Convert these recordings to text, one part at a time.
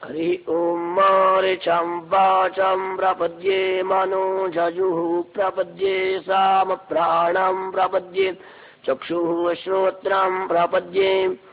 हरि ओं मारिचं वाचं प्रपद्ये मनोजजुः प्रपद्ये सामप्राणं प्रपद्ये चक्षुः श्रोत्रं प्रपद्ये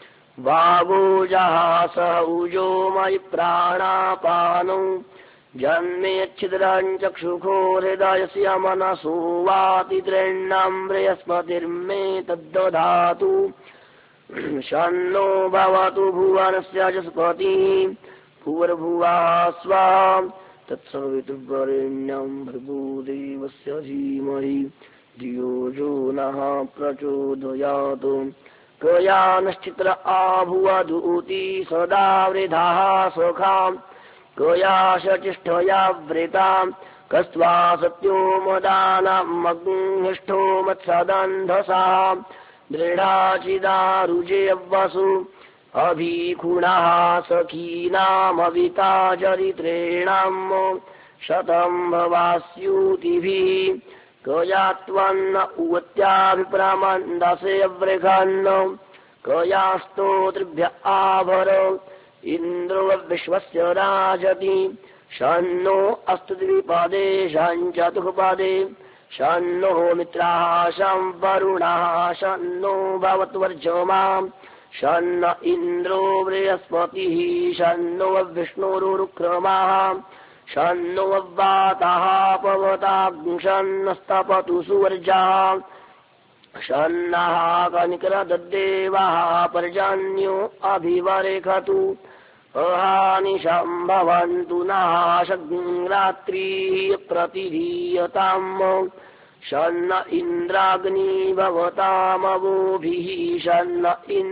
वागोजहासः उजो मयि प्राणापानो जन्मेच्छिद्रं चक्षुषो हृदयस्य मनसो वाति तृण्णं बृहस्पतिर्मे तद्दधातु शन्नो भवतु भुवनस्य जस्पतिः भूर्भुवः स्वः तत्सवितुर्वरेण्यं भर्गो देवस्य धीमहि धियो यो नः प्रचोदयात् कयानश्चित्र आभुवधूति सदा वृधाः सुखाम् कयाशचिष्ठया वृताम् कस्त्वा सत्यो मदानमग्निष्ठो मत्सदन्धसाः दृढाचिदारुजेवसु अभिखुणः सखीनामविता चरित्रेणाम् शतं भवास्यूतिभिः कयात्वन्न उवत्याभिप्रमन्दसे वृघन्न कयास्तोतृभ्य आभर इन्द्रो विश्वस्य राजति शन्नो अस्तु द्विपदे शञ्चतुःपदे शन्नो मित्राः शं वरुणः शन्नो भवत्वर्चमा शन्न इन्द्रो बृहस्पतिः शन्नो विष्णुरुक्रमः शन्नो वातः पवताग्निशन्नस्तपतु सुवर्जः शन्नः कनिकरदद्देवः पर्जन्यो अभिवरेखतु अहानिशं भवन्तु नः शग्रात्रिः प्रतिधीयताम् शन्न इन्द्राग्नि भवतामवोभिः शन्न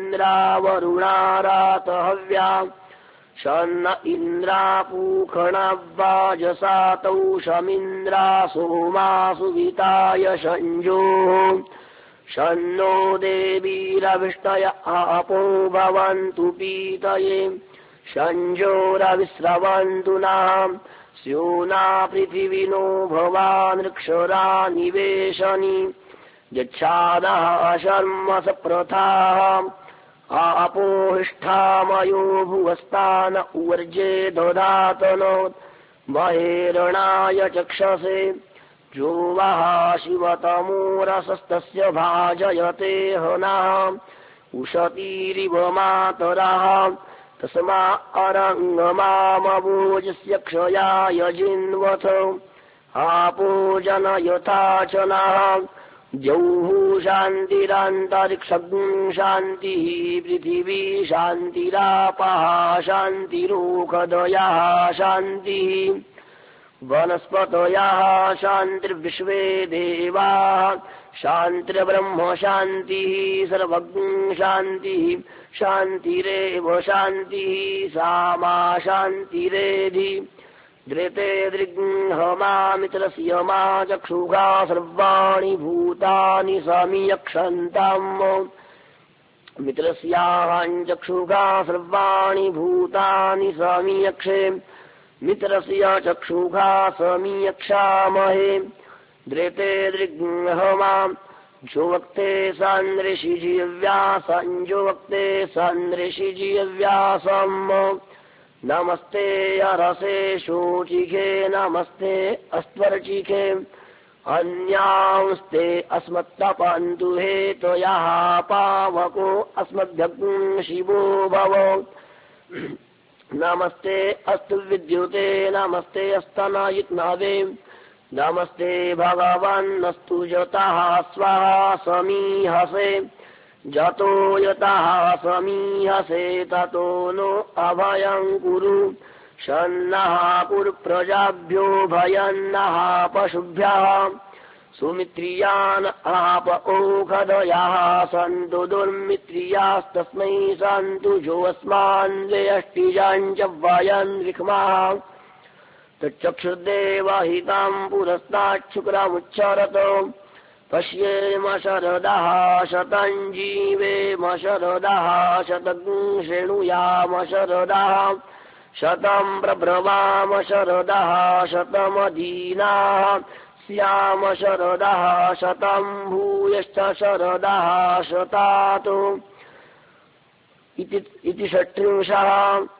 इन्द्रावरुणारातहव्या शन्न इन्द्रापूखणवाजसातौ शमिन्द्रा सोमासुविताय शञ्जोः शन्नो देवीरविष्टय आपो भवन्तु पीतये शञ्जोरविस्रवन्तु नः स्योना पृथिविनो भवानृक्षरा निवेशनि यच्छादः शर्म सप्रथाः आपोहिष्ठामयो भुवस्तान उवर्जे दधातनो महेरणाय चक्षसे जो वः शिवतमोरसस्तस्य भाजयते हनः उशतीरिव मातरः तस्मा अरङ्गमामवोजस्य क्षयाय जिन्वथ आपो जनयथा च नः द्यौः शान्तिरन्तरिक्षं शान्तिः पृथिवी शान्तिरापः शान्तिरोषधयः शान्तिः वनस्पतयः शान्तिर्विश्वे देवाः शान्तिर्ब्रह्म शान्तिः सर्वज्ञ शान्तिः शान्तिरेव शान्तिः सामा शान्तिरेधि धृते दृग्हमामित्रस्य मा चक्षुषा सर्वाणि भूतानि समीयक्षन्तम् मित्रस्याञ्चक्षुषा सर्वाणि भूतानि समीयक्षे मित्रस्य चक्षुषा समीयक्षामहे धृते दृग्हमाम् जो वक्ते सन्दृशिजीव्यासं वक्ते सन्दृशिजीव्यासम् नमस्ते अरसे शोचिखे नमस्ते अस्त्वर्चिखे अन्यांस्ते अस्मत्तपन्तु हेतयः पावको अस्मद्भग्नं शिवो भव नमस्ते अस्तु विद्युते नमस्ते अस्तनयित्नवे नमस्ते भगवन्नस्तु यतः स्वाहा समीहसे जतो यतः समीहसे ततो नो अभयं कुरु शन्नः पुरप्रजाभ्यो भयन्नः पशुभ्यः सुमित्रियान् आप ओषधयः सन्तु दुर्मित्रियास्तस्मै सन्तु जोऽस्मान् व्यष्टिजान् च वयन् विक्मः तच्चक्षुर्देवहितं पुरस्ताच्छुक्रमुच्चरत पश्येम शरदः शतं जीवेम शरदः शतं शृणुयाम शरदः शतं प्रब्रवाम शरदः शतमदीनाः स्याम शरदः शतं भूयश्च शरदः शतात् इति षट्त्रिंशः